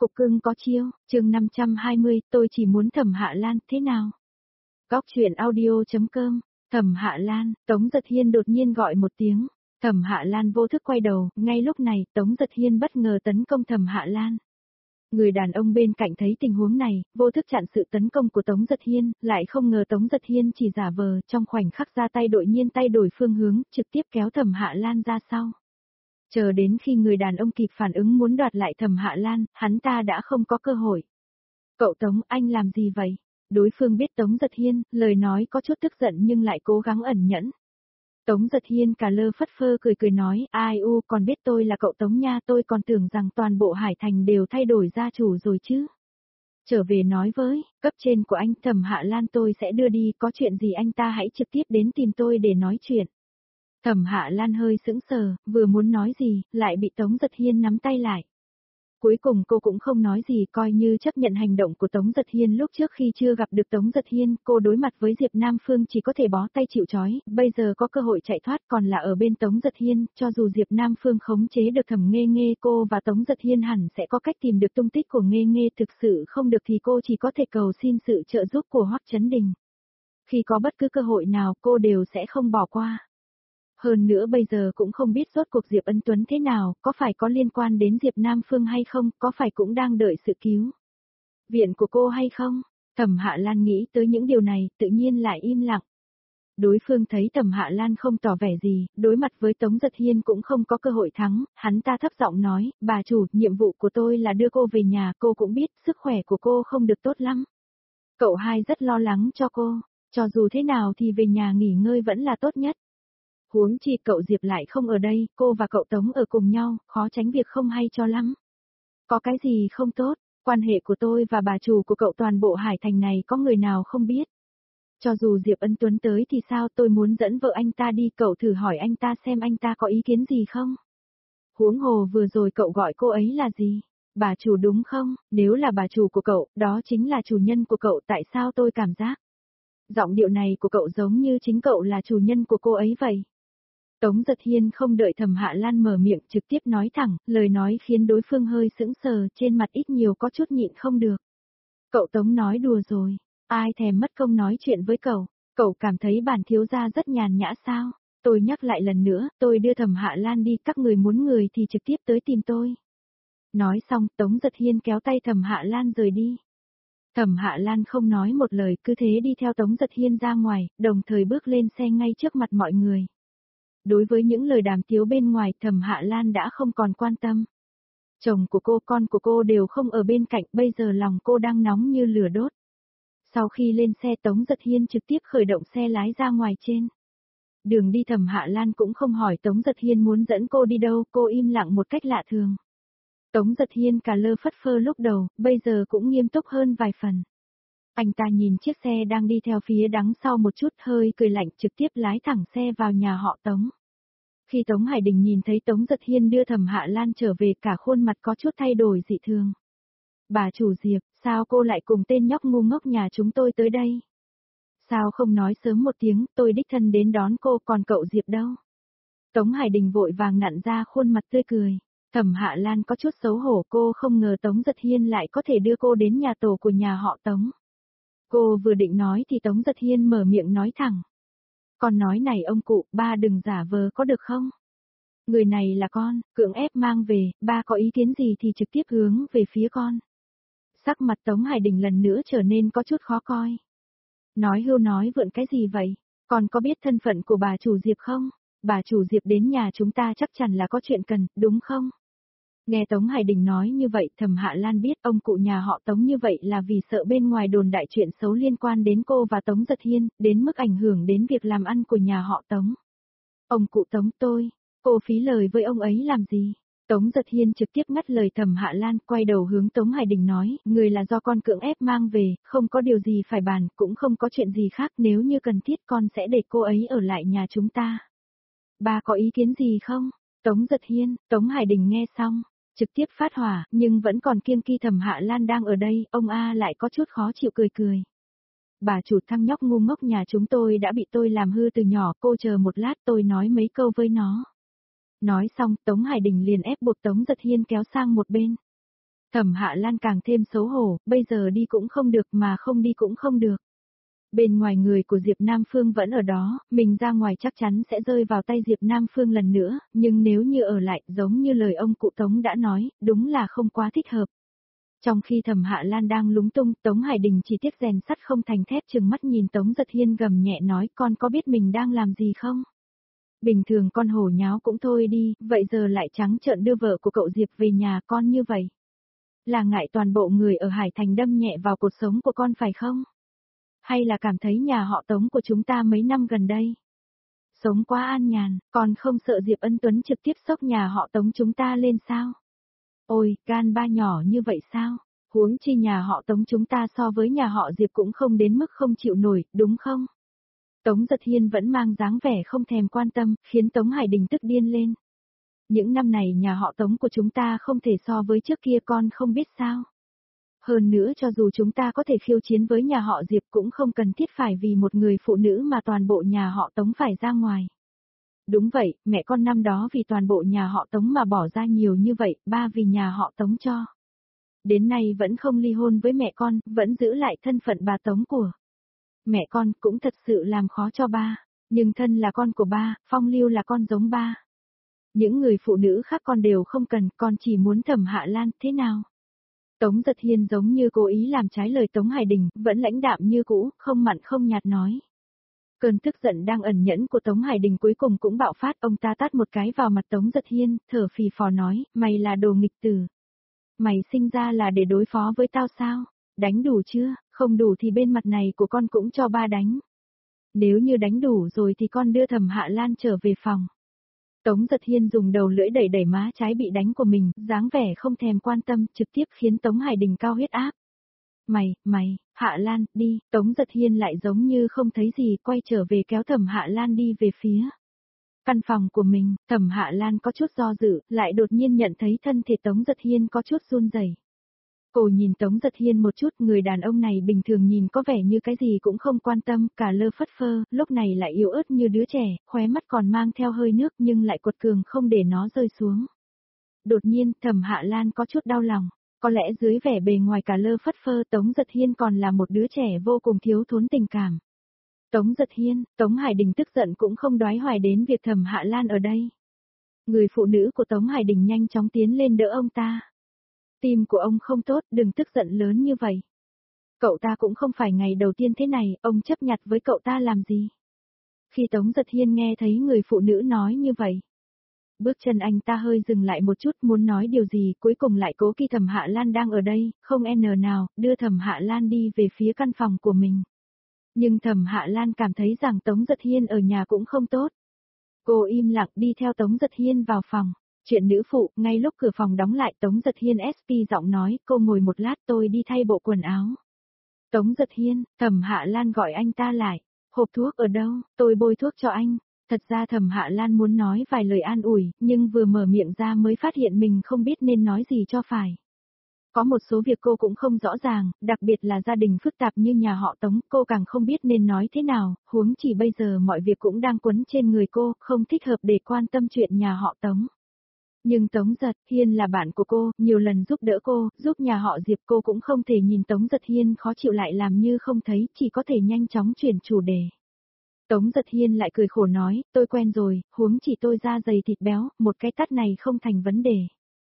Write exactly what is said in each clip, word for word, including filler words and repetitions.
cục cưng có chiêu, chương năm trăm hai mươi, tôi chỉ muốn Thẩm Hạ Lan, thế nào? Góc truyện audio chấm com, Thẩm Hạ Lan, Tống Giật Hiên đột nhiên gọi một tiếng. Thẩm Hạ Lan vô thức quay đầu, ngay lúc này, Tống Giật Hiên bất ngờ tấn công Thẩm Hạ Lan. Người đàn ông bên cạnh thấy tình huống này, vô thức chặn sự tấn công của Tống Giật Hiên, lại không ngờ Tống Giật Hiên chỉ giả vờ, trong khoảnh khắc ra tay đột nhiên tay đổi phương hướng, trực tiếp kéo Thẩm Hạ Lan ra sau. Chờ đến khi người đàn ông kịp phản ứng muốn đoạt lại Thẩm Hạ Lan, hắn ta đã không có cơ hội. Cậu Tống, anh làm gì vậy? Đối phương biết Tống Giật Hiên, lời nói có chút tức giận nhưng lại cố gắng ẩn nhẫn. Tống Giật Hiên cả lơ phất phơ cười cười nói, ai u, còn biết tôi là cậu Tống nha, tôi còn tưởng rằng toàn bộ Hải Thành đều thay đổi gia chủ rồi chứ. Trở về nói với, cấp trên của anh Thẩm Hạ Lan tôi sẽ đưa đi, có chuyện gì anh ta hãy trực tiếp đến tìm tôi để nói chuyện. Thẩm Hạ Lan hơi sững sờ, vừa muốn nói gì, lại bị Tống Giật Hiên nắm tay lại. Cuối cùng cô cũng không nói gì, coi như chấp nhận hành động của Tống Giật Hiên. Lúc trước khi chưa gặp được Tống Giật Hiên, cô đối mặt với Diệp Nam Phương chỉ có thể bó tay chịu trói, bây giờ có cơ hội chạy thoát còn là ở bên Tống Giật Hiên, cho dù Diệp Nam Phương khống chế được Thẩm Nghê Nghê, cô và Tống Giật Hiên hẳn sẽ có cách tìm được tung tích của Nghê Nghê, thực sự không được thì cô chỉ có thể cầu xin sự trợ giúp của Hoắc Chấn Đình. Khi có bất cứ cơ hội nào cô đều sẽ không bỏ qua. Hơn nữa bây giờ cũng không biết rốt cuộc Diệp Ân Tuấn thế nào, có phải có liên quan đến Diệp Nam Phương hay không, có phải cũng đang đợi sự cứu viện của cô hay không? Thẩm Hạ Lan nghĩ tới những điều này, tự nhiên lại im lặng. Đối phương thấy Thẩm Hạ Lan không tỏ vẻ gì, đối mặt với Tống Giật Hiên cũng không có cơ hội thắng, hắn ta thấp giọng nói, bà chủ, nhiệm vụ của tôi là đưa cô về nhà, cô cũng biết, sức khỏe của cô không được tốt lắm. Cậu hai rất lo lắng cho cô, cho dù thế nào thì về nhà nghỉ ngơi vẫn là tốt nhất. Huống chi cậu Diệp lại không ở đây, cô và cậu Tống ở cùng nhau, khó tránh việc không hay cho lắm. Có cái gì không tốt, quan hệ của tôi và bà chủ của cậu toàn bộ Hải Thành này có người nào không biết. Cho dù Diệp Ân Tuấn tới thì sao, tôi muốn dẫn vợ anh ta đi, cậu thử hỏi anh ta xem anh ta có ý kiến gì không. Huống hồ vừa rồi cậu gọi cô ấy là gì? Bà chủ đúng không? Nếu là bà chủ của cậu, đó chính là chủ nhân của cậu, tại sao tôi cảm giác giọng điệu này của cậu giống như chính cậu là chủ nhân của cô ấy vậy? Tống Giật Hiên không đợi Thẩm Hạ Lan mở miệng trực tiếp nói thẳng, lời nói khiến đối phương hơi sững sờ, trên mặt ít nhiều có chút nhịn không được. Cậu Tống nói đùa rồi, ai thèm mất công nói chuyện với cậu, cậu cảm thấy bản thiếu gia rất nhàn nhã sao? Tôi nhắc lại lần nữa, tôi đưa Thẩm Hạ Lan đi, các người muốn người thì trực tiếp tới tìm tôi. Nói xong, Tống Giật Hiên kéo tay Thẩm Hạ Lan rời đi. Thẩm Hạ Lan không nói một lời, cứ thế đi theo Tống Giật Hiên ra ngoài, đồng thời bước lên xe ngay trước mặt mọi người. Đối với những lời đàm tiếu bên ngoài, Thẩm Hạ Lan đã không còn quan tâm. Chồng của cô, con của cô đều không ở bên cạnh, bây giờ lòng cô đang nóng như lửa đốt. Sau khi lên xe, Tống Giật Hiên trực tiếp khởi động xe lái ra ngoài trên. Đường đi Thẩm Hạ Lan cũng không hỏi Tống Giật Hiên muốn dẫn cô đi đâu, cô im lặng một cách lạ thường. Tống Giật Hiên cả lơ phất phơ lúc đầu, bây giờ cũng nghiêm túc hơn vài phần. Anh ta nhìn chiếc xe đang đi theo phía đằng sau một chút, hơi cười lạnh, trực tiếp lái thẳng xe vào nhà họ Tống. Khi Tống Hải Đình nhìn thấy Tống Giật Hiên đưa Thẩm Hạ Lan trở về, cả khuôn mặt có chút thay đổi dị thường. Bà chủ Diệp, sao cô lại cùng tên nhóc ngu ngốc nhà chúng tôi tới đây? Sao không nói sớm một tiếng, tôi đích thân đến đón cô, còn cậu Diệp đâu? Tống Hải Đình vội vàng nặn ra khuôn mặt tươi cười. Thẩm Hạ Lan có chút xấu hổ, cô không ngờ Tống Giật Hiên lại có thể đưa cô đến nhà tổ của nhà họ Tống. Cô vừa định nói thì Tống Giật Hiên mở miệng nói thẳng. Con nói này ông cụ, ba đừng giả vờ có được không? Người này là con, cưỡng ép mang về, ba có ý kiến gì thì trực tiếp hướng về phía con. Sắc mặt Tống Hải Đình lần nữa trở nên có chút khó coi. Nói hưu nói vượn cái gì vậy? Con có biết thân phận của bà chủ Diệp không? Bà chủ Diệp đến nhà chúng ta chắc chắn là có chuyện cần, đúng không? Nghe Tống Hải Đình nói như vậy, Thẩm Hạ Lan biết ông cụ nhà họ Tống như vậy là vì sợ bên ngoài đồn đại chuyện xấu liên quan đến cô và Tống Giật Hiên, đến mức ảnh hưởng đến việc làm ăn của nhà họ Tống. Ông cụ Tống tôi, cô phí lời với ông ấy làm gì? Tống Giật Hiên trực tiếp ngắt lời Thẩm Hạ Lan, quay đầu hướng Tống Hải Đình nói, người là do con cưỡng ép mang về, không có điều gì phải bàn, cũng không có chuyện gì khác, nếu như cần thiết con sẽ để cô ấy ở lại nhà chúng ta. Ba có ý kiến gì không? Tống Giật Hiên, Tống Hải Đình nghe xong, trực tiếp phát hỏa, nhưng vẫn còn kiêng kỵ Thẩm Hạ Lan đang ở đây, ông A lại có chút khó chịu cười cười. Bà chủ thằng nhóc ngu ngốc nhà chúng tôi đã bị tôi làm hư từ nhỏ, cô chờ một lát tôi nói mấy câu với nó. Nói xong, Tống Hải Đình liền ép buộc Tống Giật Hiên kéo sang một bên. Thẩm Hạ Lan càng thêm xấu hổ, bây giờ đi cũng không được mà không đi cũng không được. Bên ngoài người của Diệp Nam Phương vẫn ở đó, mình ra ngoài chắc chắn sẽ rơi vào tay Diệp Nam Phương lần nữa, nhưng nếu như ở lại, giống như lời ông cụ Tống đã nói, đúng là không quá thích hợp. Trong khi Thẩm Hạ Lan đang lúng tung, Tống Hải Đình chỉ tiếc rèn sắt không thành thép, trừng mắt nhìn Tống Giật Hiên gầm nhẹ nói, con có biết mình đang làm gì không? Bình thường con hổ nháo cũng thôi đi, vậy giờ lại trắng trợn đưa vợ của cậu Diệp về nhà con như vậy. Là ngại toàn bộ người ở Hải Thành đâm nhẹ vào cuộc sống của con phải không? Hay là cảm thấy nhà họ Tống của chúng ta mấy năm gần đây sống quá an nhàn, còn không sợ Diệp Ân Tuấn trực tiếp xốc nhà họ Tống chúng ta lên sao? Ôi, gan ba nhỏ như vậy sao? Huống chi nhà họ Tống chúng ta so với nhà họ Diệp cũng không đến mức không chịu nổi, đúng không? Tống Giật Hiên vẫn mang dáng vẻ không thèm quan tâm, khiến Tống Hải Đình tức điên lên. Những năm này nhà họ Tống của chúng ta không thể so với trước kia, con không biết sao? Hơn nữa cho dù chúng ta có thể khiêu chiến với nhà họ Diệp cũng không cần thiết phải vì một người phụ nữ mà toàn bộ nhà họ Tống phải ra ngoài. Đúng vậy, mẹ con năm đó vì toàn bộ nhà họ Tống mà bỏ ra nhiều như vậy, ba vì nhà họ Tống cho. Đến nay vẫn không ly hôn với mẹ con, vẫn giữ lại thân phận bà Tống của mẹ con, cũng thật sự làm khó cho ba. Nhưng thân là con của ba, Phong Lưu là con giống ba. Những người phụ nữ khác con đều không cần, con chỉ muốn Thẩm Hạ Lan, thế nào? Tống Giật Hiên giống như cố ý làm trái lời Tống Hải Đình, vẫn lãnh đạm như cũ, không mặn không nhạt nói. Cơn tức giận đang ẩn nhẫn của Tống Hải Đình cuối cùng cũng bạo phát, ông ta tát một cái vào mặt Tống Giật Hiên, thở phì phò nói, mày là đồ nghịch tử. Mày sinh ra là để đối phó với tao sao? Đánh đủ chưa? Không đủ thì bên mặt này của con cũng cho ba đánh. Nếu như đánh đủ rồi thì con đưa Thẩm Hạ Lan trở về phòng. Tống Giật Hiên dùng đầu lưỡi đẩy đẩy má trái bị đánh của mình, dáng vẻ không thèm quan tâm, trực tiếp khiến Tống Hải Đình cao huyết áp. Mày, mày, Hạ Lan, đi, Tống Giật Hiên lại giống như không thấy gì, quay trở về kéo Thẩm Hạ Lan đi về phía căn phòng của mình. Thẩm Hạ Lan có chút do dự, lại đột nhiên nhận thấy thân thể Tống Giật Hiên có chút run rẩy. Cô nhìn Tống Giật Hiên một chút, người đàn ông này bình thường nhìn có vẻ như cái gì cũng không quan tâm, cả lơ phất phơ, lúc này lại yếu ớt như đứa trẻ, khóe mắt còn mang theo hơi nước nhưng lại cuột cường không để nó rơi xuống. Đột nhiên, Thẩm Hạ Lan có chút đau lòng, có lẽ dưới vẻ bề ngoài cả lơ phất phơ Tống Giật Hiên còn là một đứa trẻ vô cùng thiếu thốn tình cảm. Tống Giật Hiên, Tống Hải Đình tức giận cũng không đoái hoài đến việc Thẩm Hạ Lan ở đây. Người phụ nữ của Tống Hải Đình nhanh chóng tiến lên đỡ ông ta. Tim của ông không tốt, đừng tức giận lớn như vậy. Cậu ta cũng không phải ngày đầu tiên thế này, ông chấp nhặt với cậu ta làm gì? Khi Tống Giật Hiên nghe thấy người phụ nữ nói như vậy, bước chân anh ta hơi dừng lại một chút, muốn nói điều gì, cuối cùng lại cố khi Thẩm Hạ Lan đang ở đây, không n nào, đưa Thẩm Hạ Lan đi về phía căn phòng của mình. Nhưng Thẩm Hạ Lan cảm thấy rằng Tống Giật Hiên ở nhà cũng không tốt. Cô im lặng đi theo Tống Giật Hiên vào phòng. Chuyện nữ phụ, ngay lúc cửa phòng đóng lại Tống Giật Hiên ép pê giọng nói, cô ngồi một lát tôi đi thay bộ quần áo. Tống Giật Hiên, Thẩm Hạ Lan gọi anh ta lại. Hộp thuốc ở đâu, tôi bôi thuốc cho anh. Thật ra Thẩm Hạ Lan muốn nói vài lời an ủi, nhưng vừa mở miệng ra mới phát hiện mình không biết nên nói gì cho phải. Có một số việc cô cũng không rõ ràng, đặc biệt là gia đình phức tạp như nhà họ Tống, cô càng không biết nên nói thế nào, huống chỉ bây giờ mọi việc cũng đang quấn trên người cô, không thích hợp để quan tâm chuyện nhà họ Tống. Nhưng Tống Giật Hiên là bạn của cô, nhiều lần giúp đỡ cô, giúp nhà họ Diệp, cô cũng không thể nhìn Tống Giật Hiên khó chịu lại làm như không thấy, chỉ có thể nhanh chóng chuyển chủ đề. Tống Giật Hiên lại cười khổ nói, tôi quen rồi, huống chỉ tôi da dày thịt béo, một cái tát này không thành vấn đề.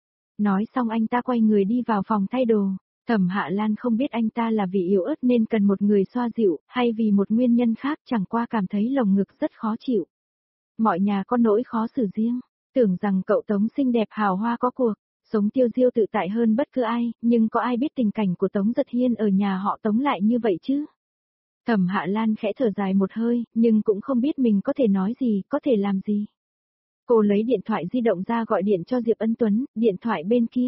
Nói xong anh ta quay người đi vào phòng thay đồ. Thẩm Hạ Lan không biết anh ta là vì yếu ớt nên cần một người xoa dịu, hay vì một nguyên nhân khác, chẳng qua cảm thấy lồng ngực rất khó chịu. Mọi nhà có nỗi khó xử riêng. Tưởng rằng cậu Tống xinh đẹp hào hoa có cuộc, sống tiêu diêu tự tại hơn bất cứ ai, nhưng có ai biết tình cảnh của Tống Giật Hiên ở nhà họ Tống lại như vậy chứ? Thẩm Hạ Lan khẽ thở dài một hơi, nhưng cũng không biết mình có thể nói gì, có thể làm gì. Cô lấy điện thoại di động ra gọi điện cho Diệp Ân Tuấn, điện thoại bên kia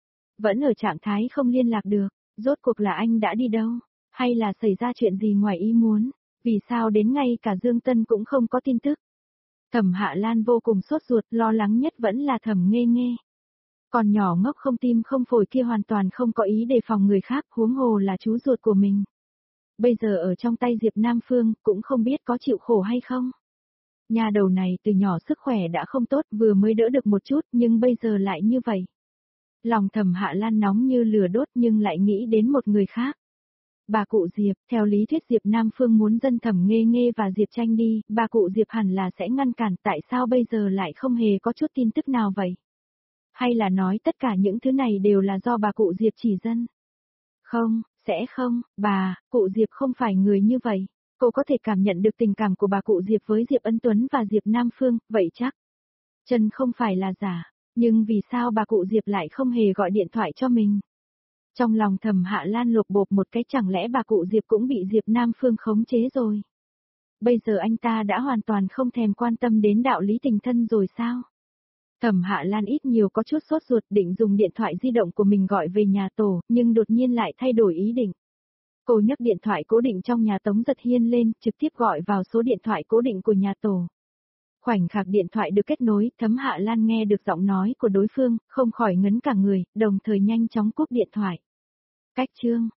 vẫn ở trạng thái không liên lạc được, rốt cuộc là anh đã đi đâu, hay là xảy ra chuyện gì ngoài ý muốn, vì sao đến ngay cả Dương Tân cũng không có tin tức. Thẩm Hạ Lan vô cùng sốt ruột, lo lắng nhất vẫn là Thẩm Nghê Nghê. Còn nhỏ ngốc không tim không phổi kia hoàn toàn không có ý đề phòng người khác, huống hồ là chú ruột của mình. Bây giờ ở trong tay Diệp Nam Phương, cũng không biết có chịu khổ hay không. Nhà đầu này từ nhỏ sức khỏe đã không tốt, vừa mới đỡ được một chút, nhưng bây giờ lại như vậy. Lòng Thẩm Hạ Lan nóng như lửa đốt nhưng lại nghĩ đến một người khác. Bà cụ Diệp, theo lý thuyết Diệp Nam Phương muốn dân Thẩm Nghê Nghê và Diệp Tranh đi, bà cụ Diệp hẳn là sẽ ngăn cản, tại sao bây giờ lại không hề có chút tin tức nào vậy? Hay là nói tất cả những thứ này đều là do bà cụ Diệp chỉ dân? Không, sẽ không, bà, cụ Diệp không phải người như vậy. Cô có thể cảm nhận được tình cảm của bà cụ Diệp với Diệp Ân Tuấn và Diệp Nam Phương, vậy chắc. Chân không phải là giả, nhưng vì sao bà cụ Diệp lại không hề gọi điện thoại cho mình? Trong lòng Thẩm Hạ Lan lột bột một cái, chẳng lẽ bà cụ Diệp cũng bị Diệp Nam Phương khống chế rồi? Bây giờ anh ta đã hoàn toàn không thèm quan tâm đến đạo lý tình thân rồi sao? Thẩm Hạ Lan ít nhiều có chút sốt ruột, định dùng điện thoại di động của mình gọi về nhà tổ, nhưng đột nhiên lại thay đổi ý định. Cô nhấc điện thoại cố định trong nhà Tống Giật Hiên lên, trực tiếp gọi vào số điện thoại cố định của nhà tổ. Khoảnh khắc điện thoại được kết nối, Thẩm Hạ Lan nghe được giọng nói của đối phương, không khỏi ngấn cả người, đồng thời nhanh chóng cúp điện thoại. Cách chương